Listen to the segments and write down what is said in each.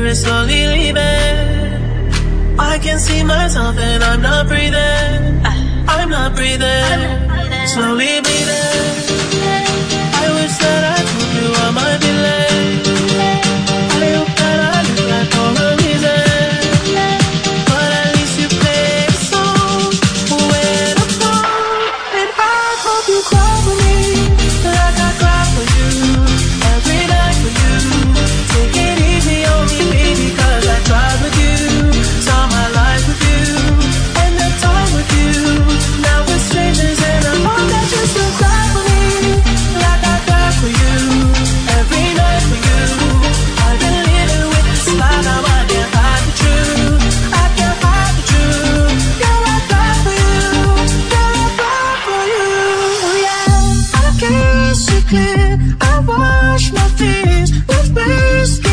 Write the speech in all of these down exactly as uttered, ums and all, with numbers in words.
is slowly leaving. I can see myself and I'm not breathing. I'm not breathing. Slowly breathing. I wish that I told you all my delay. I hope that I look like all the reason. But at least you play the song when I'm gone. And I hope you cry for me like I cry for you. Every night for you. Take it easy on me, baby, cause I tried with you. Saw my life with you. And the time with you. Now we're strangers and I hope that you still cry for me like I cry for you. Every night for you. I've been living with this lie, now I can't hide the truth. I can't hide the truth. Girl, I cry for you. Girl, I cry for you. Yeah, I kiss you clear. I wash my fears with whiskey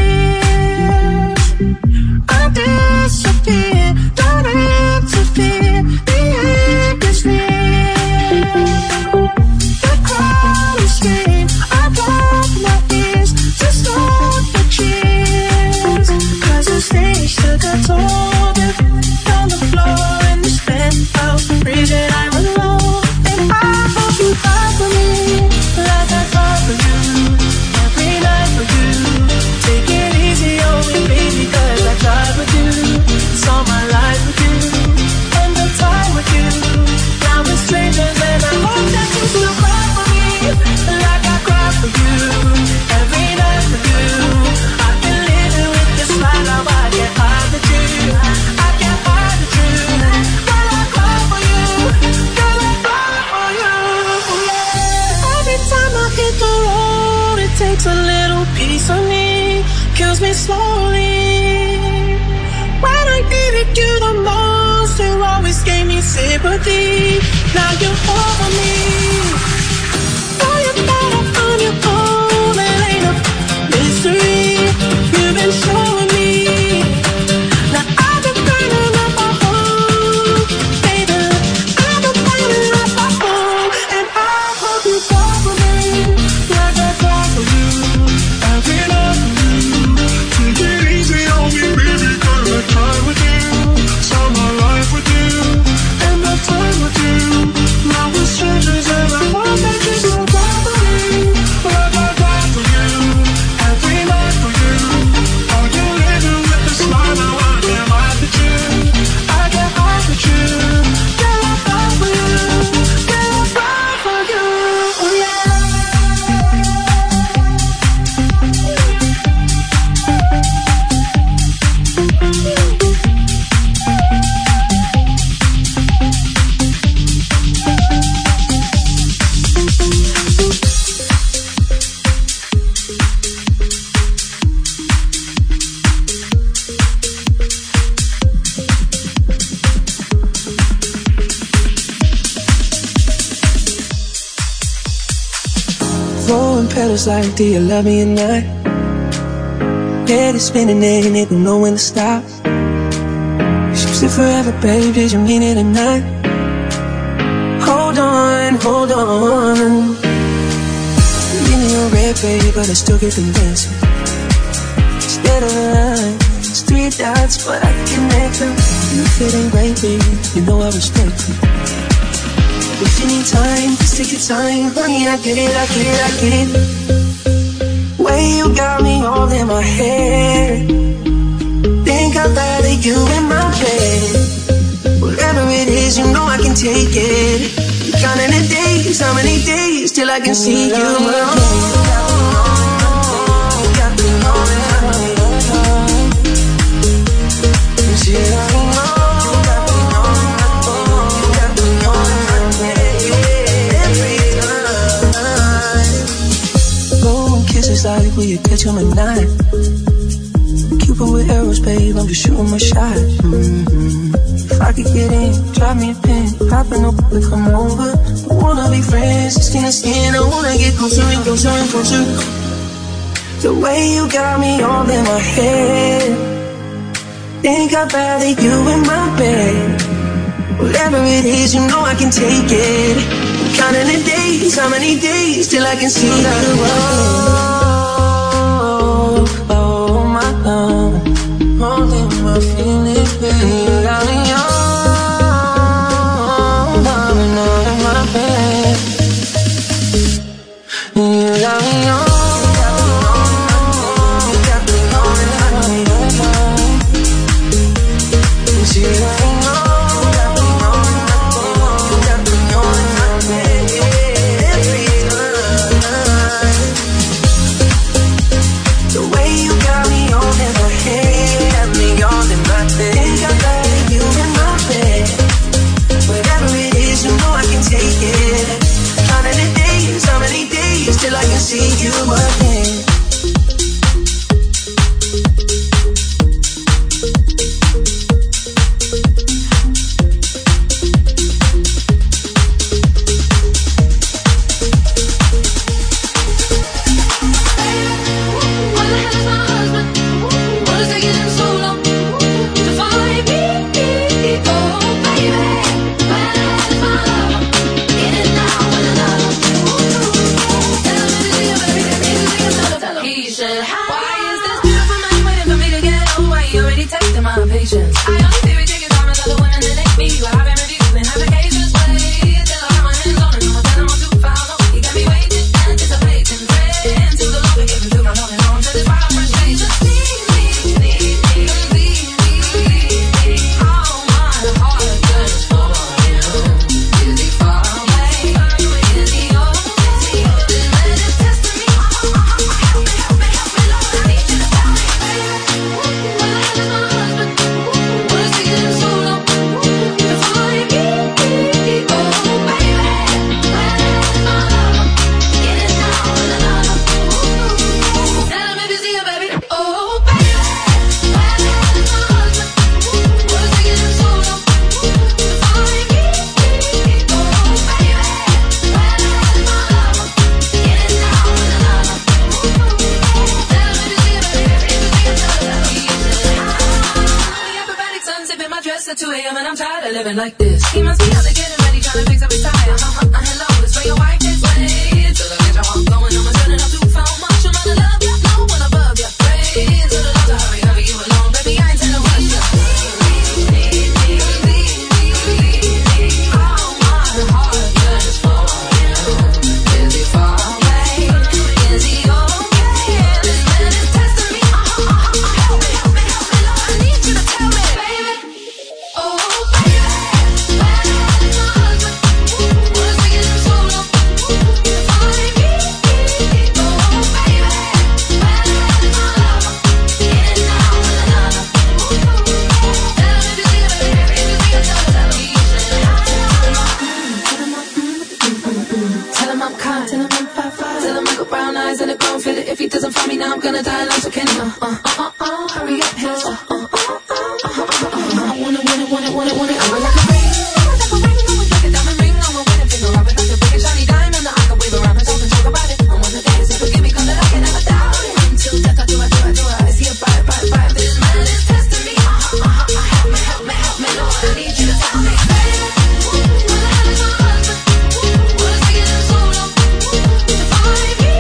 tears. I disappear, don't interfere. The end is near. The crowd is scream. I block my ears to stop the cheers. Cause the stage took a toll. On the floor in this penthouse, reason I'm alone. And I hope you cry for me like I cry for you. Every night for you. Take it easy on me, baby, cause I tried with you. Saw my life with you. And the time with you. Now we're strangers and I hope that you still cry for me like I cry for you. Every night for you. I've been living with this lie, now I can't hide the truth. I can't hide the truth. Girl, I cry for you. Girl, I cry for you. Yeah. Every time I hit the road, it takes a little piece of me, kills me slowly. When I needed you the most, you always gave me sympathy. Now you're over me. Know you thought I'm on your own, it ain't a mystery. You've been showing me. Now I've been burning up my home, baby. I've been burning up my home, and I hope you fall for me like I fall for you. Every night for you. Take it easy on me, baby, cause I tried with you. Saw my life with you. And the time with you. Now we're strangers and I hope that you still cry for me like I cry for you. Every night for you. Are you living with this lie? Now I can't hide the truth. I can't hide the truth. Girl, I cry for you. Girl, I cry for you. Yeah. Throwing petals like, do you love me or not? Head is spinning and it don't know when to stop. She's it forever, babe, did you mean it or not? Hold on, hold on. Give me a red, babe, but I still get the dancing. Instead of a line, it's three dots, but I can connect them. If it ain't right, babe, you know I respect you. If you need time, just take your time. Honey, I get it, I get it, I get it. Way you got me all in my head. Think I'd rather you in my bed. Whatever it is, you know I can take it. Counting the days, how many days till I can see you again. Kisses like will you catch him at night? Cupid with arrows, babe, I'm just shooting my shot. Mm-hmm. If I could get in, drop me a pin, popping up, we come over. I wanna be friends, skin to skin, I wanna get closer and closer and closer. The way you got me all in my head. Think I'd rather you in my bed. Whatever it is, you know I can take it. I'm counting the days, how many days till I can see you again. Oh, oh, my love. my feelings, baby. You got me on, falling out of my bed. You got me on. Till I can see you again. Like this, he must be out there getting ready, trying to fix up his tire. Uh, uh, uh, hello, it's for your wife this way. Till I get your heart going, I'm turning up too far much. I'm gonna love you, no one above you. Praise to the Lord, to hurry, hurry you along, baby. I ain't tell no rush you. Oh, my heart yearns for you. Is he far away? Is he okay? This man is testing me. Uh, uh, uh, uh, help me, help me, help me, Lord. I need you to tell me, baby. Oh. If he doesn't find me now, I'm gonna die like so can he? Uh, uh, uh, uh, hurry up, hands up. Uh, uh, uh, uh, uh, uh, uh, I wanna, want it, want it, want it, want it. I'm like a ring, like a ring, I'm like a diamond ring. I'm a winning finger, I've been like a big shiny diamond. I can wave around and talk and talk about it. I wanna dance, so forgive me, cause that I can never doubt it. Until death, I do, I do, I do. I see a fire, fire, fire. This man is testing me. Uh, uh, uh, uh, help me, help me, help me, Lord. I need you to tell me, baby. What the hell is my husband? What is taking him so long to find me?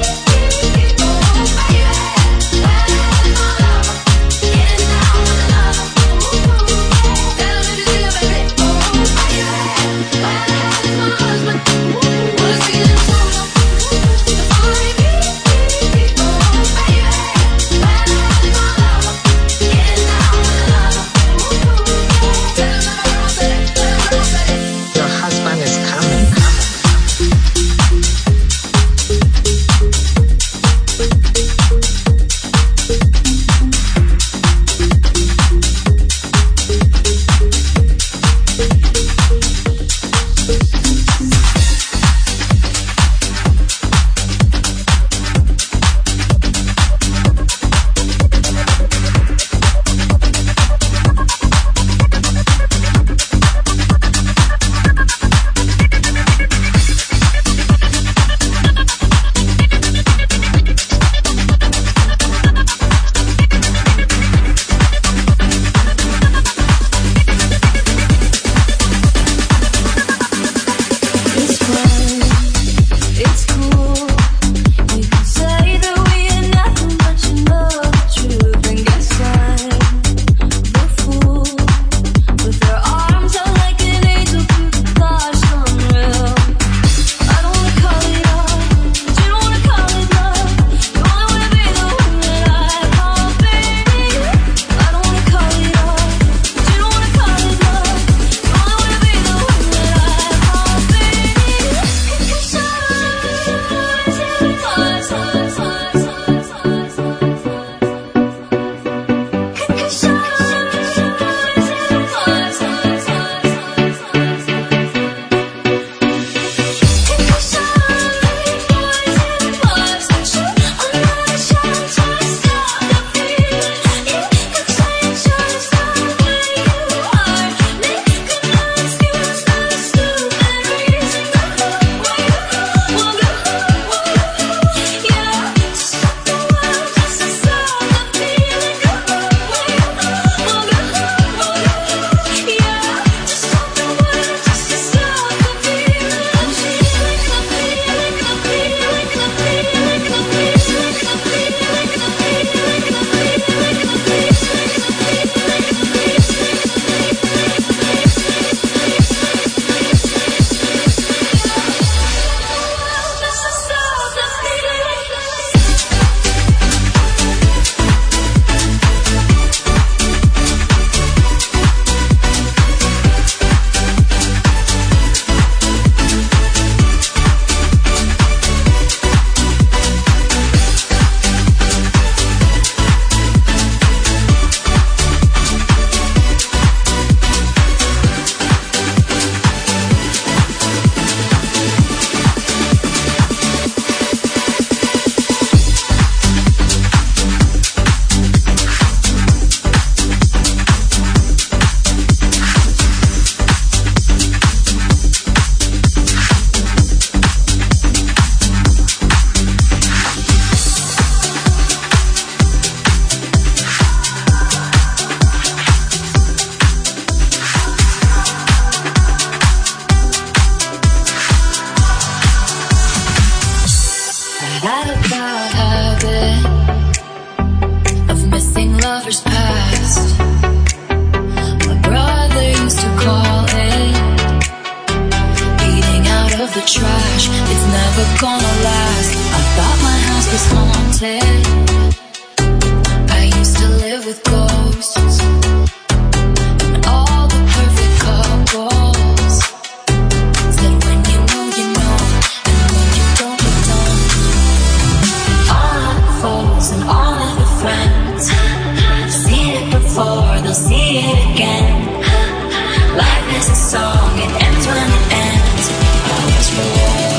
lover's past. My brother used to call it eating out of the trash. It's never gonna last. I thought my house was haunted. I used to live with ghosts. And all the perfect couples said when you know you know, and when you don't you don't. All of the foes and all of the friends, seen it before, they'll see it again. Life is a song, it ends when it ends. I was for war,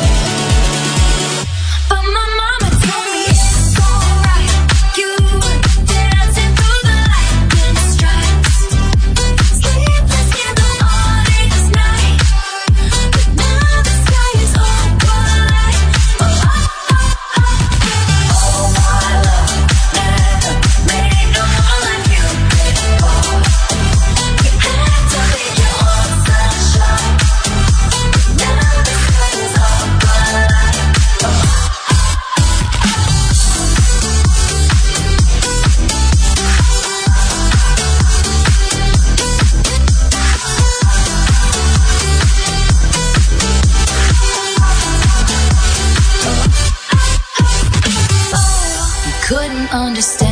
but my mama told me it's alright. You were dancing through the lightning strikes, sleepless in the morning's night. But now the sky is all white. Oh, oh, oh, oh. Oh, my love, never made no one like you before. You had to leave your own sunshine. Now the sky is all white. Oh, you couldn't understand.